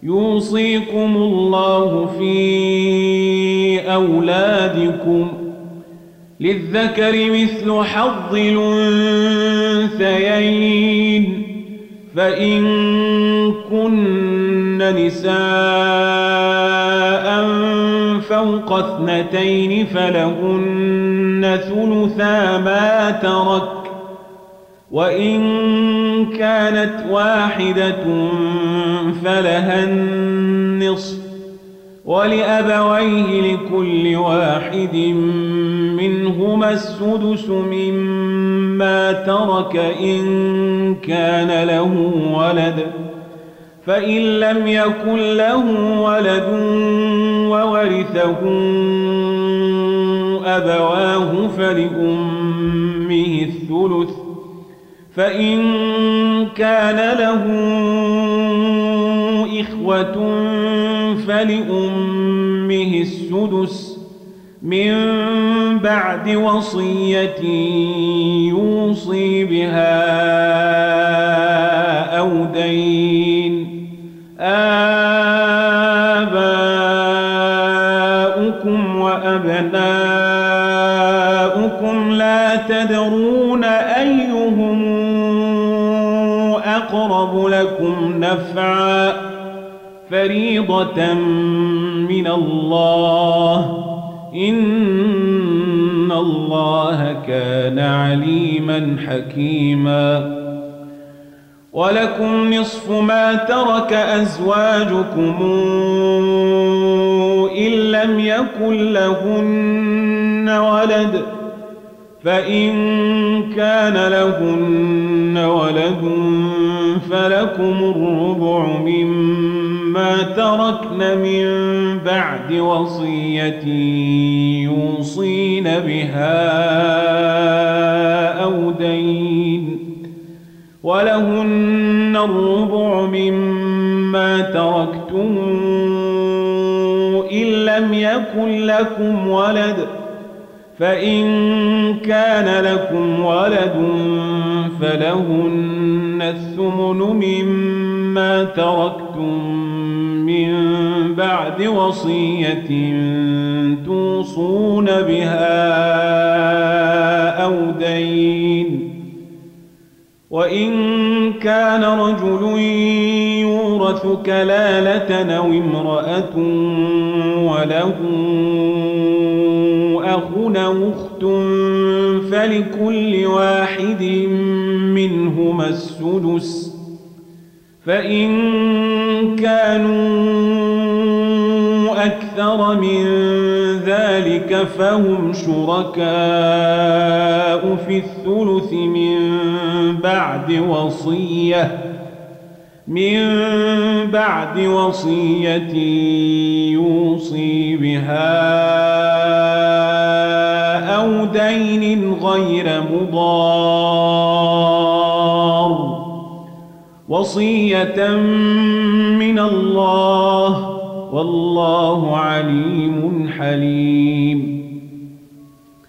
يوصيكم الله في أولادكم للذكر مثل حظ الأنثيين فإن كن نساء فوق 2 فلهن ثلثا ما ترك وإن كانت واحدة فلها النصف ولأبويه لكل واحد منهما السدس مما ترك إن كان له ولد فإن لم يكن له ولد وورثه أبواه فلأمه الثلث فإن كان له إخوة فلأمه السدس من بعد وصية يوصي بها أو دين آباؤكم وأبناؤكم لا تدرون أيهم أقرب لكم نفعا فريضة من الله إن الله كان عليما حكيما ولكم نصف ما ترك أزواجكم إن لم يكن لهن ولد فإن كان لهن ولد فلكم الربع مما تركن من بعد وصية يوصين بها أو دين ولهن الربع مما تركتم إن لم يكن لكم ولد فإن كان لكم ولد فلهن الثمن مما تركتم من بعد وصية توصون بها أو دين وإن كان رجل يورث كلالة أو امرأة وله أخ أو أخت فلكل واحد منهما السدس فإن كانوا أكثر من ذلك فهم شركاء في الثلث من بعد وصية يوصي بها أو دين غير مضار وصية من الله والله عليم حليم